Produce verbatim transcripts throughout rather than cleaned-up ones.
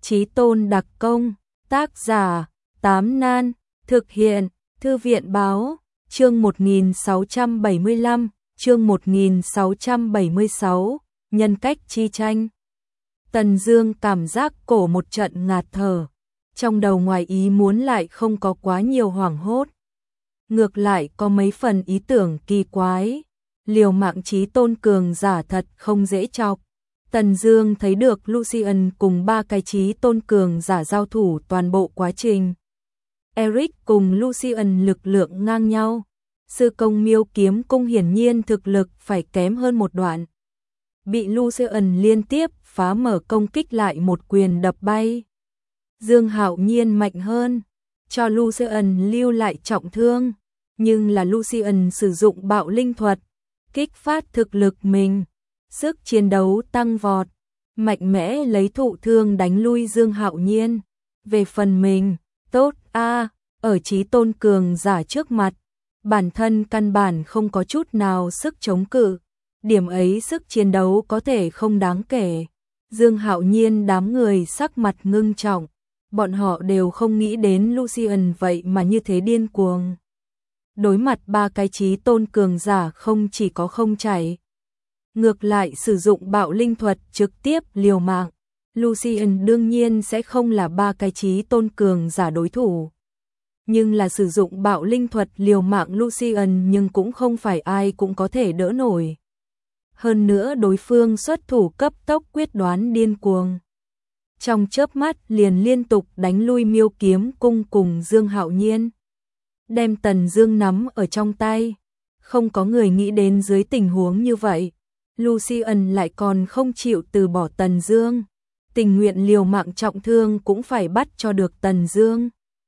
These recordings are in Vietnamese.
Chí Tôn đặc công, tác giả, Tám Nan, thực hiện, Thư viện báo, chương một nghìn sáu trăm bảy mươi lăm, chương một nghìn sáu trăm bảy mươi sáu, nhân cách chi tranh. Tần Dương cảm giác cổ một trận ngạt thở, trong đầu ngoài ý muốn lại không có quá nhiều hoảng hốt. Ngược lại có mấy phần ý tưởng kỳ quái, liều mạng Chí Tôn cường giả thật không dễ chọc. Tần Dương thấy được Lucian cùng ba cái Chí Tôn cường giả giao thủ toàn bộ quá trình. Eric cùng Lucian lực lượng ngang nhau, sư công Miêu Kiếm Cung hiển nhiên thực lực phải kém hơn một đoạn. Bị Lucian liên tiếp phá mở công kích lại một quyền đập bay. Dương Hạo Nhiên mạnh hơn, cho Lucian lưu lại trọng thương, nhưng là Lucian sử dụng bạo linh thuật, kích phát thực lực mình, sức chiến đấu tăng vọt, mạnh mẽ lấy thụ thương đánh lui Dương Hạo Nhiên. Về phần mình, tốt a, ở Chí Tôn cường giả trước mặt, bản thân căn bản không có chút nào sức chống cự, điểm ấy sức chiến đấu có thể không đáng kể. Dương Hạo Nhiên đám người sắc mặt ngưng trọng, bọn họ đều không nghĩ đến Lucian vậy mà như thế điên cuồng. Đối mặt ba cái Chí Tôn cường giả không chỉ có không chảy, ngược lại sử dụng bạo linh thuật trực tiếp liều mạng. Lucian đương nhiên sẽ không là ba cái Chí Tôn cường giả đối thủ. Nhưng là sử dụng bạo linh thuật liều mạng Lucian nhưng cũng không phải ai cũng có thể đỡ nổi. Hơn nữa đối phương xuất thủ cấp tốc quyết đoán điên cuồng. Trong chớp mắt liền liên tục đánh lui Miêu Kiếm Cung cùng Dương Hạo Nhiên. Đem Tần Dương nắm ở trong tay. Không có người nghĩ đến dưới tình huống như vậy, Lucian lại còn không chịu từ bỏ Tần Dương. Tình nguyện liều mạng trọng thương cũng phải bắt cho được Tần Dương.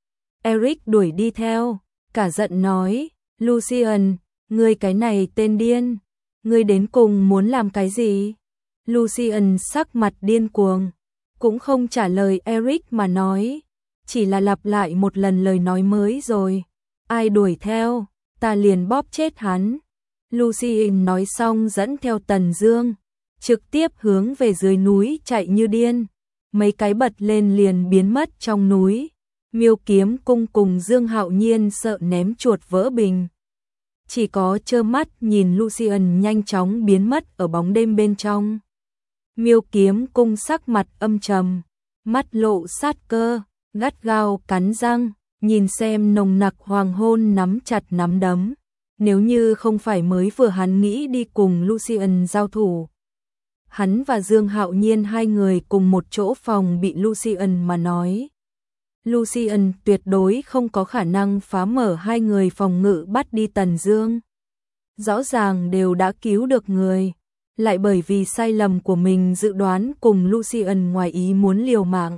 Eric đuổi đi theo, cả giận nói, Lucian, ngươi cái này tên điên, ngươi đến cùng muốn làm cái gì? Lucian sắc mặt điên cuồng, cũng không trả lời Eric mà nói, chỉ là lặp lại một lần lời nói mới rồi. Ai đuổi theo, ta liền bóp chết hắn. Lucian nói xong dẫn theo Tần Dương, trực tiếp hướng về dưới núi chạy như điên. Mấy cái bật lên liền biến mất trong núi. Miêu Kiếm Cung cùng Dương Hạo Nhiên sợ ném chuột vỡ bình, chỉ có trơ mắt nhìn Lucian nhanh chóng biến mất ở bóng đêm bên trong. Miêu Kiếm Cung sắc mặt âm trầm, mắt lộ sát cơ, gắt gao cắn răng, nhìn xem nồng nặc hoàng hôn nắm chặt nắm đấm. Nếu như không phải mới vừa hắn nghĩ đi cùng Lucian giao thủ, hắn và Dương Hạo Nhiên hai người cùng một chỗ phòng bị Lucian mà nói, Lucian tuyệt đối không có khả năng phá mở hai người phòng ngự bắt đi Tần Dương. Rõ ràng đều đã cứu được người, lại bởi vì sai lầm của mình dự đoán cùng Lucian ngoài ý muốn liều mạng,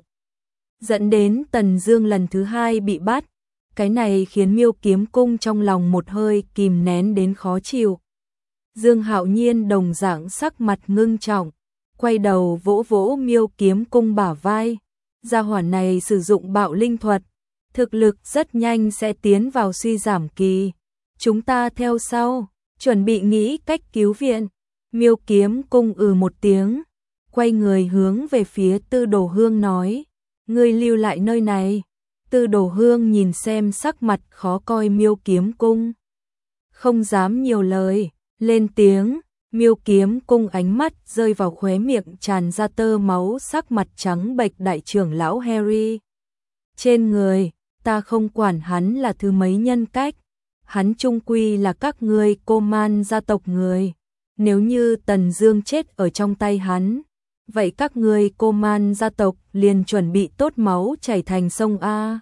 dẫn đến Tần Dương lần thứ hai bị bắt. Cái này khiến Miêu Kiếm Cung trong lòng một hơi kìm nén đến khó chịu. Dương Hạo Nhiên đồng dạng sắc mặt ngưng trọng, quay đầu vỗ vỗ Miêu Kiếm Cung bả vai. Gia hỏa này sử dụng bạo linh thuật, thực lực rất nhanh sẽ tiến vào suy giảm kỳ. Chúng ta theo sau, chuẩn bị nghĩ cách cứu viện. Miêu Kiếm Cung ừ một tiếng, quay người hướng về phía Tư Đồ Hương nói, ngươi lưu lại nơi này. Tư Đồ Hương nhìn xem sắc mặt khó coi Miêu Kiếm Cung, không dám nhiều lời, lên tiếng. Miêu Kiếm Cung ánh mắt rơi vào khóe miệng tràn ra tơ máu sắc mặt trắng bệch đại trưởng lão Harry. Trên người, ta không quản hắn là thứ mấy nhân cách, hắn chung quy là các ngươi Cô Man gia tộc người. Nếu như Tần Dương chết ở trong tay hắn, vậy các ngươi Cô Man gia tộc liền chuẩn bị tốt máu chảy thành sông A.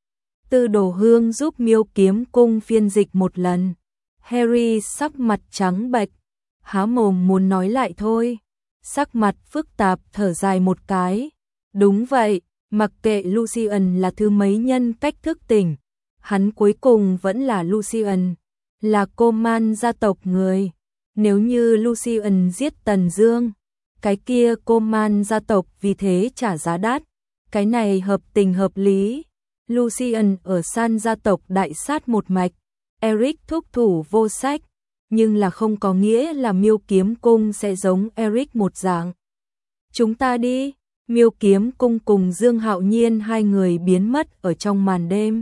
Tư Đồ Hương giúp Miêu Kiếm Cung phiên dịch một lần. Harry sắc mặt trắng bệch, há mồm muốn nói lại thôi, sắc mặt phức tạp thở dài một cái. Đúng vậy, mặc kệ Lucian là thứ mấy nhân cách thức tỉnh, hắn cuối cùng vẫn là Lucian, là Cô Man gia tộc người. Nếu như Lucian giết Tần Dương, cái kia Cô Man gia tộc vì thế trả giá đắt, cái này hợp tình hợp lý. Lucian ở San gia tộc đại sát một mạch, Eric thúc thủ vô sách, nhưng là không có nghĩa là Miêu Kiếm Cung sẽ giống Eric một dạng. Chúng ta đi, Miêu Kiếm Cung cùng Dương Hạo Nhiên hai người biến mất ở trong màn đêm.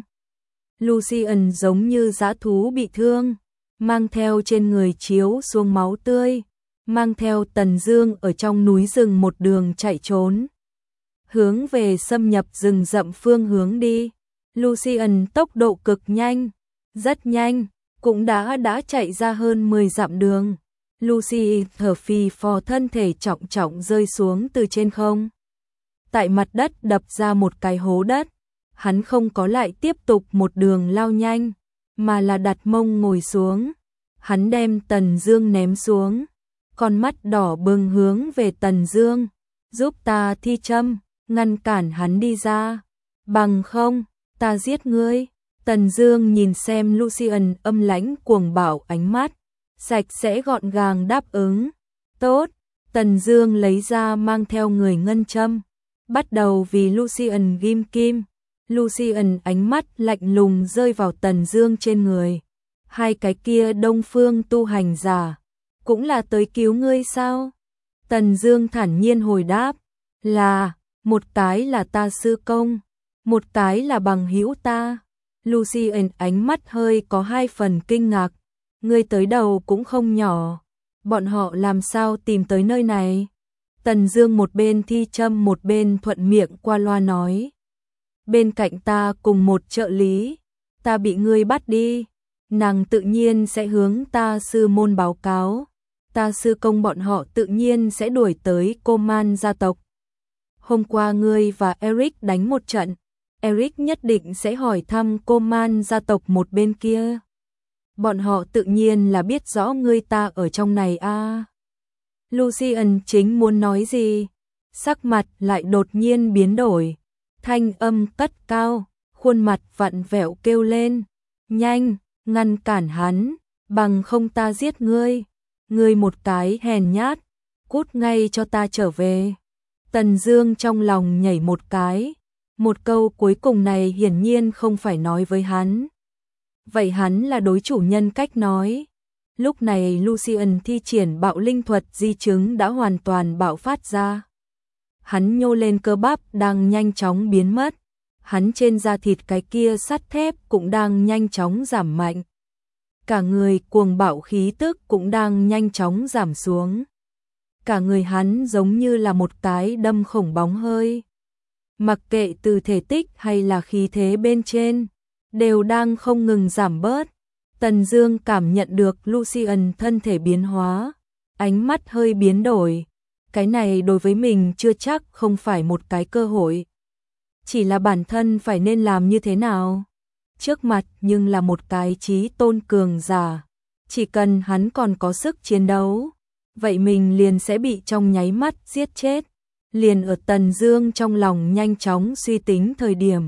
Lucian giống như dã thú bị thương, mang theo trên người chiếu xuống máu tươi, mang theo Tần Dương ở trong núi rừng một đường chạy trốn, hướng về xâm nhập rừng rậm phương hướng đi. Lucian tốc độ cực nhanh, rất nhanh, cũng đã đã chạy ra hơn mười dặm đường. Lucy thở phì phò, thân thể trọng trọng rơi xuống từ trên không. Tại mặt đất đập ra một cái hố đất, hắn không có lại tiếp tục một đường lao nhanh, mà là đặt mông ngồi xuống. Hắn đem Tần Dương ném xuống, con mắt đỏ bừng hướng về Tần Dương, giúp ta thi châm, ngăn cản hắn đi ra, bằng không, ta giết ngươi. Tần Dương nhìn xem Lucian âm lãnh cuồng bạo ánh mắt, sạch sẽ gọn gàng đáp ứng. Tốt. Tần Dương lấy ra mang theo người ngân châm, bắt đầu vì Lucian ghim kim. Lucian ánh mắt lạnh lùng rơi vào Tần Dương trên người. Hai cái kia Đông Phương tu hành giả, cũng là tới cứu ngươi sao? Tần Dương thản nhiên hồi đáp, là, một cái là ta sư công, một cái là bằng hữu ta. Lucian ánh mắt hơi có hai phần kinh ngạc, ngươi tới đầu cũng không nhỏ, bọn họ làm sao tìm tới nơi này? Tần Dương một bên thi châm một bên thuận miệng qua loa nói, bên cạnh ta cùng một trợ lý, ta bị ngươi bắt đi, nàng tự nhiên sẽ hướng ta sư môn báo cáo, ta sư công bọn họ tự nhiên sẽ đuổi tới Coman gia tộc. Hôm qua ngươi và Eric đánh một trận, Eric nhất định sẽ hỏi thăm Coman gia tộc một bên kia. Bọn họ tự nhiên là biết rõ ngươi ta ở trong này a. À. Lucian chính muốn nói gì, sắc mặt lại đột nhiên biến đổi, thanh âm cất cao, khuôn mặt vặn vẹo kêu lên, nhanh, ngăn cản hắn, bằng không ta giết ngươi, ngươi một cái hèn nhát, cút ngay cho ta trở về. Tần Dương trong lòng nhảy một cái, một câu cuối cùng này hiển nhiên không phải nói với hắn. Vậy hắn là đối chủ nhân cách nói. Lúc này Lucian thi triển bạo linh thuật di chứng đã hoàn toàn bạo phát ra. Hắn nhô lên cơ bắp đang nhanh chóng biến mất. Hắn trên da thịt cái kia sắt thép cũng đang nhanh chóng giảm mạnh. Cả người cuồng bạo khí tức cũng đang nhanh chóng giảm xuống. Cả người hắn giống như là một cái đâm khổng bóng hơi. Mặc kệ từ thể tích hay là khí thế bên trên, đều đang không ngừng giảm bớt. Tần Dương cảm nhận được Lucian thân thể biến hóa, ánh mắt hơi biến đổi. Cái này đối với mình chưa chắc không phải một cái cơ hội. Chỉ là bản thân phải nên làm như thế nào? Trước mặt nhưng là một cái chí tôn cường giả. Chỉ cần hắn còn có sức chiến đấu, vậy mình liền sẽ bị trong nháy mắt giết chết. Liền ở Tần Dương trong lòng nhanh chóng suy tính thời điểm,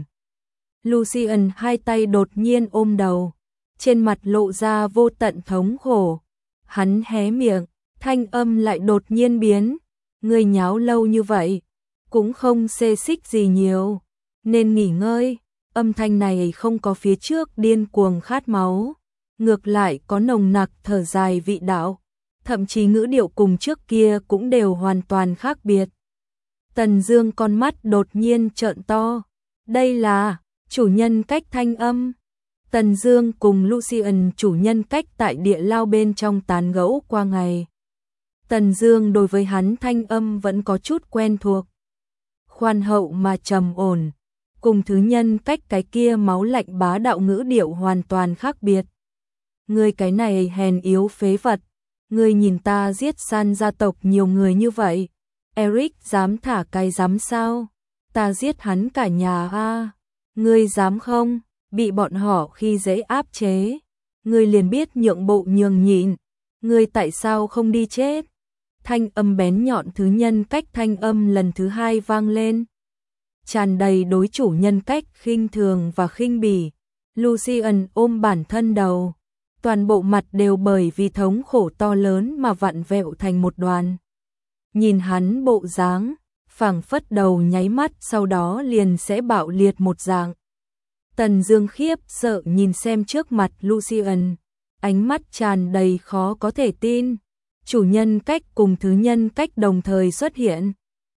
Lucian hai tay đột nhiên ôm đầu, trên mặt lộ ra vô tận thống khổ. Hắn hé miệng, thanh âm lại đột nhiên biến, ngươi nháo lâu như vậy, cũng không xê xích gì nhiều, nên nghỉ ngơi. Âm thanh này không có phía trước điên cuồng khát máu, ngược lại có nồng nặc thở dài vị đạo, thậm chí ngữ điệu cùng trước kia cũng đều hoàn toàn khác biệt. Tần Dương con mắt đột nhiên trợn to, đây là chủ nhân cách thanh âm. Tần Dương cùng Lucian chủ nhân cách tại địa lao bên trong tán gẫu qua ngày. Tần Dương đối với hắn thanh âm vẫn có chút quen thuộc, khoan hậu mà trầm ổn, cùng thứ nhân cách cái kia máu lạnh bá đạo ngữ điệu hoàn toàn khác biệt. Ngươi cái này hèn yếu phế vật, ngươi nhìn ta giết san gia tộc nhiều người như vậy, Eric dám thả cái dám sao? Ta giết hắn cả nhà a, ngươi dám không? Bị bọn họ khi dễ áp chế, ngươi liền biết nhượng bộ nhường nhịn, ngươi tại sao không đi chết? Thanh âm bén nhọn thứ nhân cách thanh âm lần thứ hai vang lên, tràn đầy đối chủ nhân cách khinh thường và khinh bỉ. Lucian ôm bản thân đầu, toàn bộ mặt đều bởi vì thống khổ to lớn mà vặn vẹo thành một đoàn. Nhìn hắn bộ dáng, phảng phất đầu nháy mắt sau đó liền sẽ bạo liệt một dạng. Tần Dương khiếp sợ nhìn xem trước mặt Lucian, ánh mắt tràn đầy khó có thể tin. Chủ nhân cách cùng thứ nhân cách đồng thời xuất hiện.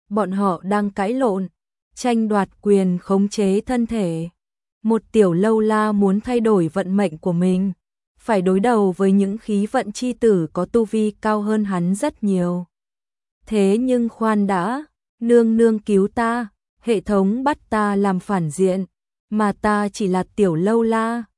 bọn họ đang cãi lộn, tranh đoạt quyền khống chế thân thể. Một tiểu lâu la muốn thay đổi vận mệnh của mình, phải đối đầu với những khí vận chi tử có tu vi cao hơn hắn rất nhiều. Thế nhưng khoan đã, nương nương cứu ta, hệ thống bắt ta làm phản diện, mà ta chỉ là tiểu lâu la,